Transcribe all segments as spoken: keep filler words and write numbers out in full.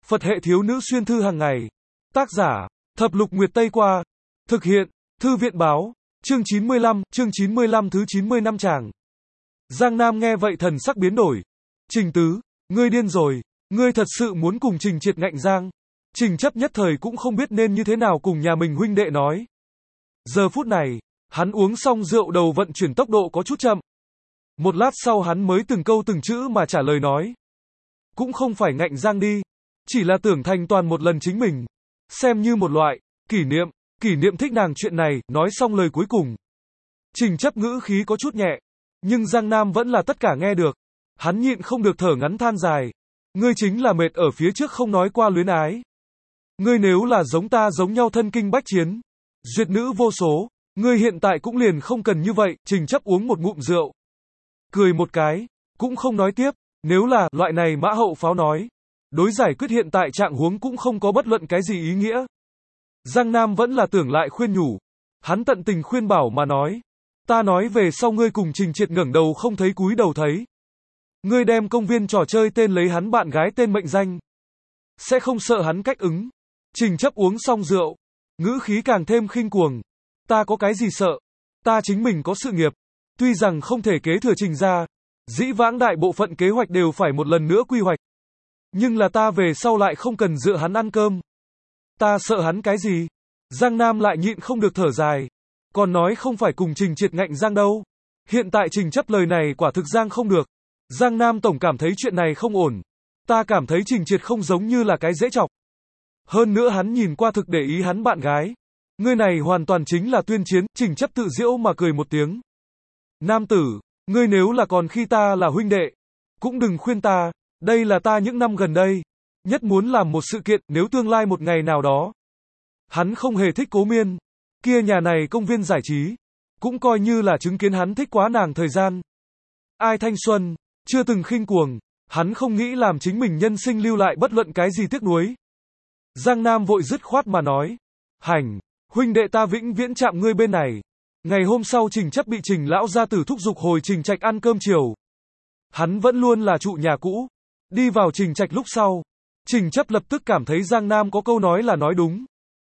Phật hệ thiếu nữ xuyên thư hàng ngày. Tác giả, Thập Lục Nguyệt Tây Qua. Thực hiện, Thư viện Báo. Chương chín mươi lăm, chương chín mươi lăm thứ chín mươi năm chàng. Giang Nam nghe vậy thần sắc biến đổi. Trình Tứ, ngươi điên rồi, ngươi thật sự muốn cùng Trình Triệt ngạnh giang. Trình Chấp nhất thời cũng không biết nên như thế nào cùng nhà mình huynh đệ nói. Giờ phút này, hắn uống xong rượu đầu vận chuyển tốc độ có chút chậm. Một lát sau hắn mới từng câu từng chữ mà trả lời nói. Cũng không phải ngạnh giang đi, chỉ là tưởng thành toàn một lần chính mình. Xem như một loại, kỷ niệm, kỷ niệm thích nàng chuyện này, nói xong lời cuối cùng. Trình Chấp ngữ khí có chút nhẹ, nhưng Giang Nam vẫn là tất cả nghe được. Hắn nhịn không được thở ngắn than dài. Ngươi chính là mệt ở phía trước không nói qua luyến ái. Ngươi nếu là giống ta giống nhau thân kinh bách chiến, duyệt nữ vô số, ngươi hiện tại cũng liền không cần như vậy. Trình Chấp uống một ngụm rượu, cười một cái, cũng không nói tiếp. Nếu là loại này mã hậu pháo nói, đối giải quyết hiện tại trạng huống cũng không có bất luận cái gì ý nghĩa. Giang Nam vẫn là tưởng lại khuyên nhủ. Hắn tận tình khuyên bảo mà nói. Ta nói về sau ngươi cùng Trình Triệt ngẩng đầu không thấy cúi đầu thấy. Ngươi đem công viên trò chơi tên lấy hắn bạn gái tên mệnh danh. Sẽ không sợ hắn cách ứng. Trình Chấp uống xong rượu, ngữ khí càng thêm khinh cuồng. Ta có cái gì sợ? Ta chính mình có sự nghiệp. Tuy rằng không thể kế thừa Trình gia, dĩ vãng đại bộ phận kế hoạch đều phải một lần nữa quy hoạch. Nhưng là ta về sau lại không cần dựa hắn ăn cơm. Ta sợ hắn cái gì? Giang Nam lại nhịn không được thở dài. Còn nói không phải cùng Trình Triệt ngạnh giang đâu. Hiện tại Trình Chấp lời này quả thực giang không được. Giang Nam tổng cảm thấy chuyện này không ổn. Ta cảm thấy Trình Triệt không giống như là cái dễ chọc. Hơn nữa hắn nhìn qua thực để ý hắn bạn gái. Ngươi này hoàn toàn chính là tuyên chiến. Trình Chấp tự giễu mà cười một tiếng. Nam tử, ngươi nếu là còn khi ta là huynh đệ, cũng đừng khuyên ta. Đây là ta những năm gần đây nhất muốn làm một sự kiện. Nếu tương lai một ngày nào đó hắn không hề thích Cố Miên, kia nhà này công viên giải trí cũng coi như là chứng kiến hắn thích quá nàng thời gian. Ai thanh xuân, chưa từng khinh cuồng, hắn không nghĩ làm chính mình nhân sinh lưu lại bất luận cái gì tiếc nuối. Giang Nam vội dứt khoát mà nói. Hành, huynh đệ ta vĩnh viễn chạm ngươi bên này. Ngày hôm sau Trình Chấp bị Trình lão gia tử thúc giục hồi Trình Trạch ăn cơm chiều. Hắn vẫn luôn là trụ nhà cũ. Đi vào Trình Trạch lúc sau, Trình Chấp lập tức cảm thấy Giang Nam có câu nói là nói đúng.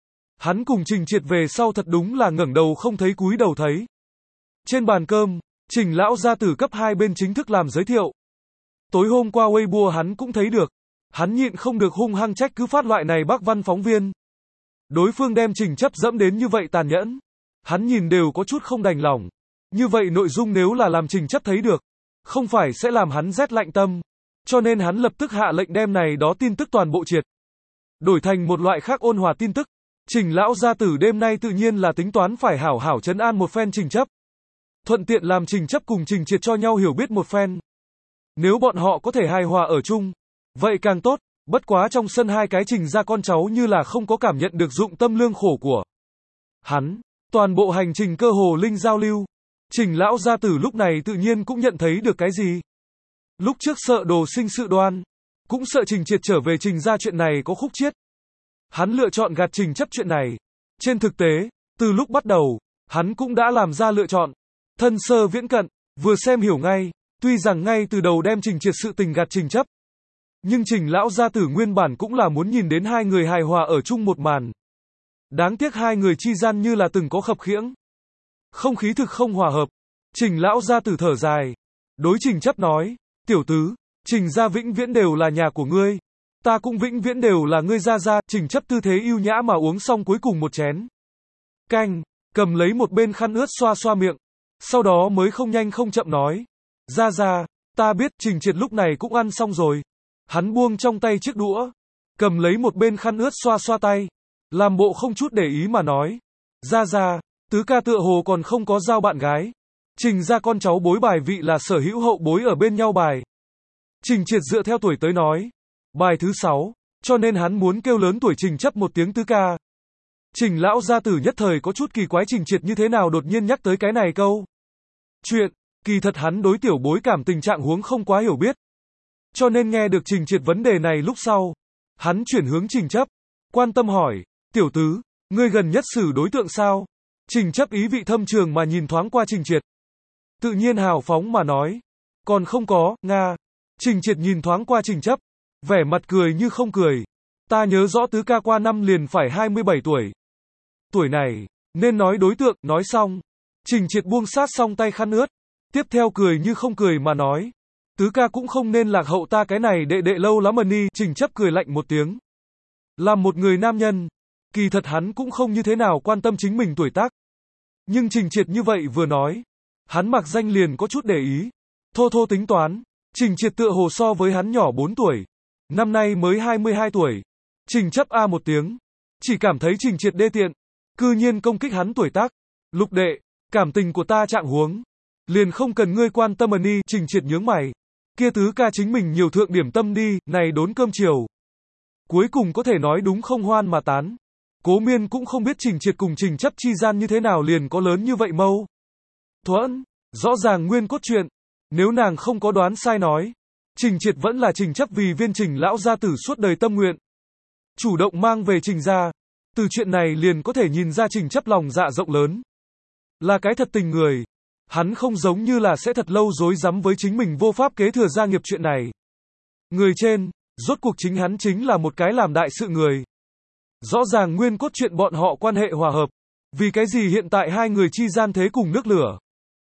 Hắn cùng Trình Triệt về sau thật đúng là ngẩng đầu không thấy cúi đầu thấy. Trên bàn cơm, Trình lão gia tử cấp hai bên chính thức làm giới thiệu. Tối hôm qua Weibo hắn cũng thấy được. Hắn nhịn không được hung hăng trách cứ phát loại này bác văn phóng viên. Đối phương đem Trình Chấp dẫm đến như vậy tàn nhẫn. Hắn nhìn đều có chút không đành lòng. Như vậy nội dung nếu là làm Trình Chấp thấy được, không phải sẽ làm hắn rét lạnh tâm. Cho nên hắn lập tức hạ lệnh đem này đó tin tức toàn bộ triệt. Đổi thành một loại khác ôn hòa tin tức. Trình lão gia tử đêm nay tự nhiên là tính toán phải hảo hảo trấn an một phen Trình Chấp. Thuận tiện làm Trình Chấp cùng Trình Triệt cho nhau hiểu biết một phen. Nếu bọn họ có thể hài hòa ở chung, vậy càng tốt. Bất quá trong sân hai cái Trình gia con cháu như là không có cảm nhận được dụng tâm lương khổ của hắn. Toàn bộ hành trình cơ hồ linh giao lưu. Trình lão gia tử lúc này tự nhiên cũng nhận thấy được cái gì. Lúc trước sợ đồ sinh sự đoan, cũng sợ Trình Triệt trở về Trình gia chuyện này có khúc chiết. Hắn lựa chọn gạt Trình Chấp chuyện này. Trên thực tế, từ lúc bắt đầu, hắn cũng đã làm ra lựa chọn. Thân sơ viễn cận, vừa xem hiểu ngay. Tuy rằng ngay từ đầu đem Trình Triệt sự tình gạt Trình Chấp, nhưng Trình lão gia tử nguyên bản cũng là muốn nhìn đến hai người hài hòa ở chung một màn. Đáng tiếc hai người chi gian như là từng có khập khiễng. Không khí thực không hòa hợp. Trình lão gia tử thở dài. Đối Trình Chấp nói. Tiểu tứ, Trình gia vĩnh viễn đều là nhà của ngươi. Ta cũng vĩnh viễn đều là ngươi gia gia. Trình Chấp tư thế ưu nhã mà uống xong cuối cùng một chén canh, cầm lấy một bên khăn ướt xoa xoa miệng. Sau đó mới không nhanh không chậm nói. Gia gia, ta biết. Trình Triệt lúc này cũng ăn xong rồi. Hắn buông trong tay chiếc đũa, cầm lấy một bên khăn ướt xoa xoa tay, làm bộ không chút để ý mà nói. Gia gia, tứ ca tựa hồ còn không có giao bạn gái. Trình gia con cháu bối bài vị là sở hữu hậu bối ở bên nhau bài. Trình Triệt dựa theo tuổi tới nói. Bài thứ sáu, cho nên hắn muốn kêu lớn tuổi Trình Chấp một tiếng tứ ca. Trình lão gia tử nhất thời có chút kỳ quái Trình Triệt như thế nào đột nhiên nhắc tới cái này câu chuyện. Kỳ thật hắn đối tiểu bối cảm tình trạng huống không quá hiểu biết. Cho nên nghe được Trình Triệt vấn đề này lúc sau, hắn chuyển hướng Trình Chấp, quan tâm hỏi. Tiểu tứ, ngươi gần nhất xử đối tượng sao? Trình Chấp ý vị thâm trường mà nhìn thoáng qua Trình Triệt. Tự nhiên hào phóng mà nói. Còn không có, Nga. Trình Triệt nhìn thoáng qua Trình Chấp, vẻ mặt cười như không cười. Ta nhớ rõ tứ ca qua năm liền phải hai mươi bảy tuổi. Tuổi này, nên nói đối tượng, nói xong. Trình Triệt buông sát xong tay khăn ướt. Tiếp theo cười như không cười mà nói. Tứ ca cũng không nên lạc hậu ta cái này đệ đệ lâu lắm mà ni. Trình Chấp cười lạnh một tiếng. Làm một người nam nhân, kỳ thật hắn cũng không như thế nào quan tâm chính mình tuổi tác. Nhưng Trình Triệt như vậy vừa nói, hắn mặc danh liền có chút để ý. Thô thô tính toán, Trình Triệt tựa hồ so với hắn nhỏ bốn tuổi. Năm nay mới hai mươi hai tuổi. Trình Chấp a một tiếng. Chỉ cảm thấy Trình Triệt đê tiện. Cư nhiên công kích hắn tuổi tác. Lục đệ, cảm tình của ta trạng huống. Liền không cần ngươi quan tâm mà ni. Trình Triệt nhướng mày. Kia tứ ca chính mình nhiều thượng điểm tâm đi, này đốn cơm chiều. Cuối cùng có thể nói đúng không hoan mà tán. Cố Miên cũng không biết Trình Triệt cùng Trình Chấp chi gian như thế nào liền có lớn như vậy mâu thuẫn. Rõ ràng nguyên cốt truyện. Nếu nàng không có đoán sai nói, Trình Triệt vẫn là Trình Chấp vì viên Trình lão gia tử suốt đời tâm nguyện. Chủ động mang về Trình gia. Từ chuyện này liền có thể nhìn ra Trình Chấp lòng dạ rộng lớn. Là cái thật tình người. Hắn không giống như là sẽ thật lâu dối rắm với chính mình vô pháp kế thừa gia nghiệp chuyện này. Người trên, rốt cuộc chính hắn chính là một cái làm đại sự người. Rõ ràng nguyên cốt truyện bọn họ quan hệ hòa hợp. Vì cái gì hiện tại hai người chi gian thế cùng nước lửa?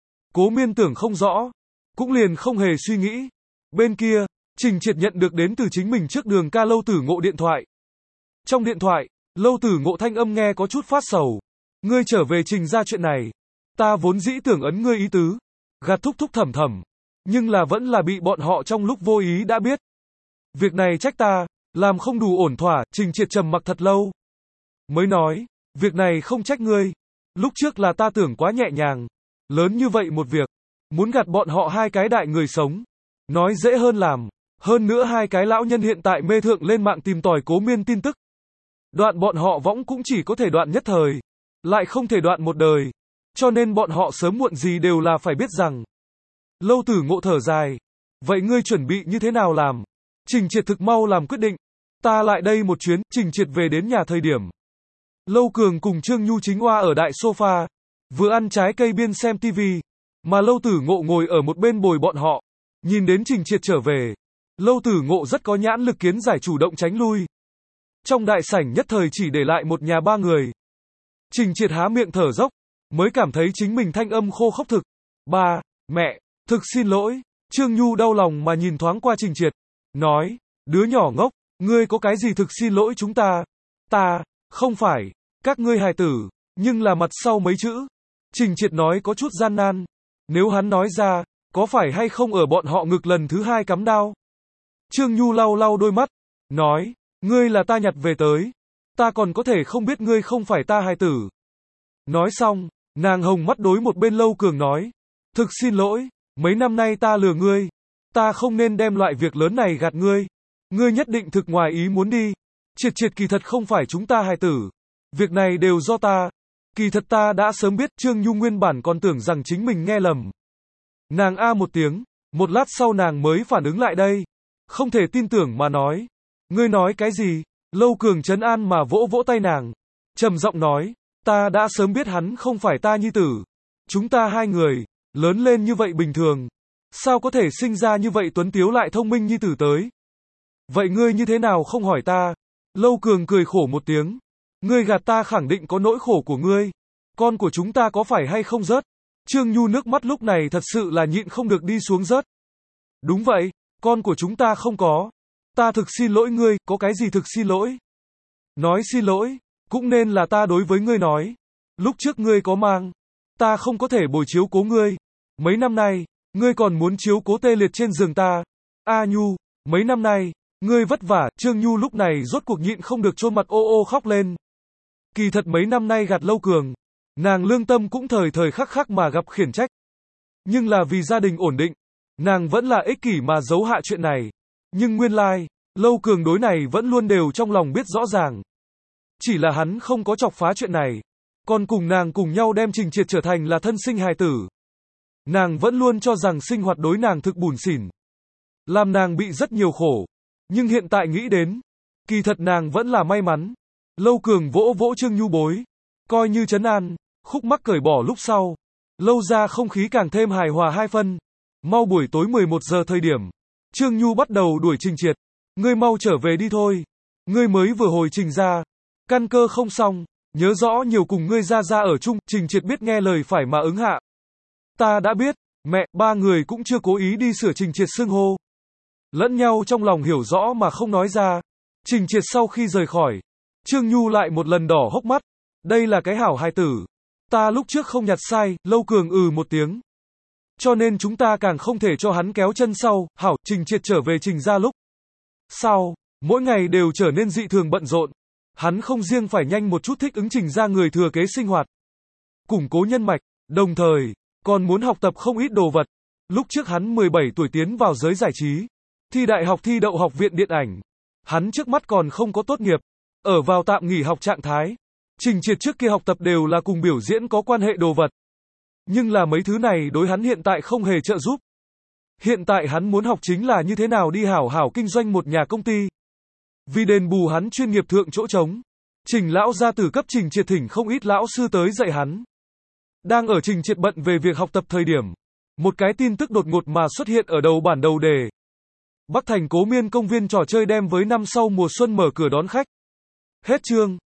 Cố Miên tưởng không rõ. Cũng liền không hề suy nghĩ. Bên kia, Trình Triệt nhận được đến từ chính mình trước đường ca Lâu Tử Ngộ điện thoại. Trong điện thoại, Lâu Tử Ngộ thanh âm nghe có chút phát sầu. Ngươi trở về Trình ra chuyện này. Ta vốn dĩ tưởng ấn ngươi ý tứ. Gạt thúc thúc thầm thầm. Nhưng là vẫn là bị bọn họ trong lúc vô ý đã biết. Việc này trách ta, làm không đủ ổn thỏa. Trình Triệt trầm mặc thật lâu. Mới nói, việc này không trách ngươi. Lúc trước là ta tưởng quá nhẹ nhàng. Lớn như vậy một việc. Muốn gạt bọn họ hai cái đại người sống. Nói dễ hơn làm. Hơn nữa hai cái lão nhân hiện tại mê thượng lên mạng tìm tòi Cố Miên tin tức. Đoạn bọn họ võng cũng chỉ có thể đoạn nhất thời. Lại không thể đoạn một đời. Cho nên bọn họ sớm muộn gì đều là phải biết rằng. Lâu Tử Ngộ thở dài. Vậy ngươi chuẩn bị như thế nào làm? Trình Triệt thực mau làm quyết định. Ta lại đây một chuyến. Trình Triệt về đến nhà thời điểm. Lâu Cường cùng Trương Nhu chính oa ở đại sofa. Vừa ăn trái cây biên xem tivi. Mà Lâu Tử Ngộ ngồi ở một bên bồi bọn họ. Nhìn đến Trình Triệt trở về. Lâu Tử Ngộ rất có nhãn lực kiến giải chủ động tránh lui. Trong đại sảnh nhất thời chỉ để lại một nhà ba người. Trình Triệt há miệng thở dốc. Mới cảm thấy chính mình thanh âm khô khốc thực. Ba, mẹ, thực xin lỗi. Trương Nhu đau lòng mà nhìn thoáng qua Trình Triệt. Nói, đứa nhỏ ngốc, ngươi có cái gì thực xin lỗi chúng ta? Ta, không phải, các ngươi hài tử, nhưng là mặt sau mấy chữ. Trình Triệt nói có chút gian nan. Nếu hắn nói ra, có phải hay không ở bọn họ ngực lần thứ hai cắm đao? Trương Nhu lau lau đôi mắt. Nói, ngươi là ta nhặt về tới. Ta còn có thể không biết ngươi không phải ta hài tử. Nói xong, nàng hồng mắt đối một bên Lâu Cường nói. Thực xin lỗi, mấy năm nay ta lừa ngươi. Ta không nên đem loại việc lớn này gạt ngươi. Ngươi nhất định thực ngoài ý muốn đi. Triệt Triệt kỳ thật không phải chúng ta hài tử. Việc này đều do ta. Kỳ thật ta đã sớm biết. Trương Nhu nguyên bản còn tưởng rằng chính mình nghe lầm. Nàng a một tiếng. Một lát sau nàng mới phản ứng lại đây. Không thể tin tưởng mà nói. Ngươi nói cái gì? Lâu Cường trấn an mà vỗ vỗ tay nàng. Trầm giọng nói. Ta đã sớm biết hắn không phải ta nhi tử. Chúng ta hai người, lớn lên như vậy bình thường. Sao có thể sinh ra như vậy tuấn tiếu lại thông minh nhi tử tới? Vậy ngươi như thế nào không hỏi ta? Lâu Cường cười khổ một tiếng. Ngươi gạt ta khẳng định có nỗi khổ của ngươi. Con của chúng ta có phải hay không rớt? Trương Nhu nước mắt lúc này thật sự là nhịn không được đi xuống rớt. Đúng vậy, con của chúng ta không có. Ta thực xin lỗi ngươi, có cái gì thực xin lỗi? Nói xin lỗi, cũng nên là ta đối với ngươi nói. Lúc trước ngươi có mang. Ta không có thể bồi chiếu cố ngươi. Mấy năm nay, ngươi còn muốn chiếu cố tê liệt trên giường ta. A Nhu, mấy năm nay, ngươi vất vả. Trương Nhu lúc này rốt cuộc nhịn không được chôn mặt ô ô khóc lên. Kỳ thật mấy năm nay gạt Lâu Cường. Nàng lương tâm cũng thời thời khắc khắc mà gặp khiển trách. Nhưng là vì gia đình ổn định. Nàng vẫn là ích kỷ mà giấu hạ chuyện này. Nhưng nguyên lai, like, Lâu Cường đối này vẫn luôn đều trong lòng biết rõ ràng. Chỉ là hắn không có chọc phá chuyện này. Còn cùng nàng cùng nhau đem Trình Triệt trở thành là thân sinh hài tử. Nàng vẫn luôn cho rằng sinh hoạt đối nàng thực bủn xỉn. Làm nàng bị rất nhiều khổ. Nhưng hiện tại nghĩ đến. Kỳ thật nàng vẫn là may mắn. Lâu Cường vỗ vỗ Trương Nhu bối. Coi như trấn an. Khúc mắc cởi bỏ lúc sau. Lâu ra không khí càng thêm hài hòa hai phân. Mau buổi tối mười một giờ thời điểm. Trương Nhu bắt đầu đuổi Trình Triệt. Ngươi mau trở về đi thôi. Ngươi mới vừa hồi trình ra. Căn cơ không xong. Nhớ rõ nhiều cùng ngươi ra ra ở chung, Trình Triệt biết nghe lời phải mà ứng hạ. Ta đã biết, mẹ, ba người cũng chưa cố ý đi sửa Trình Triệt xưng hô. Lẫn nhau trong lòng hiểu rõ mà không nói ra. Trình Triệt sau khi rời khỏi, Trương Nhu lại một lần đỏ hốc mắt. Đây là cái hảo hài tử. Ta lúc trước không nhặt sai, Lâu Cường ừ một tiếng. Cho nên chúng ta càng không thể cho hắn kéo chân sau, hảo, Trình Triệt trở về Trình ra lúc sau, mỗi ngày đều trở nên dị thường bận rộn. Hắn không riêng phải nhanh một chút thích ứng Trình ra người thừa kế sinh hoạt, củng cố nhân mạch, đồng thời, còn muốn học tập không ít đồ vật. Lúc trước hắn mười bảy tuổi tiến vào giới giải trí, thi đại học thi đậu học viện điện ảnh. Hắn trước mắt còn không có tốt nghiệp, ở vào tạm nghỉ học trạng thái. Trình Triệt trước kia học tập đều là cùng biểu diễn có quan hệ đồ vật. Nhưng là mấy thứ này đối hắn hiện tại không hề trợ giúp. Hiện tại hắn muốn học chính là như thế nào đi hảo hảo kinh doanh một nhà công ty. Vì đền bù hắn chuyên nghiệp thượng chỗ trống, Trình lão gia tử cấp Trình Triệt thỉnh không ít lão sư tới dạy hắn. Đang ở Trình Triệt bận về việc học tập thời điểm, một cái tin tức đột ngột mà xuất hiện ở đầu bản đầu đề. Bắc Thành Cố Miên công viên trò chơi đem với năm sau mùa xuân mở cửa đón khách. Hết chương.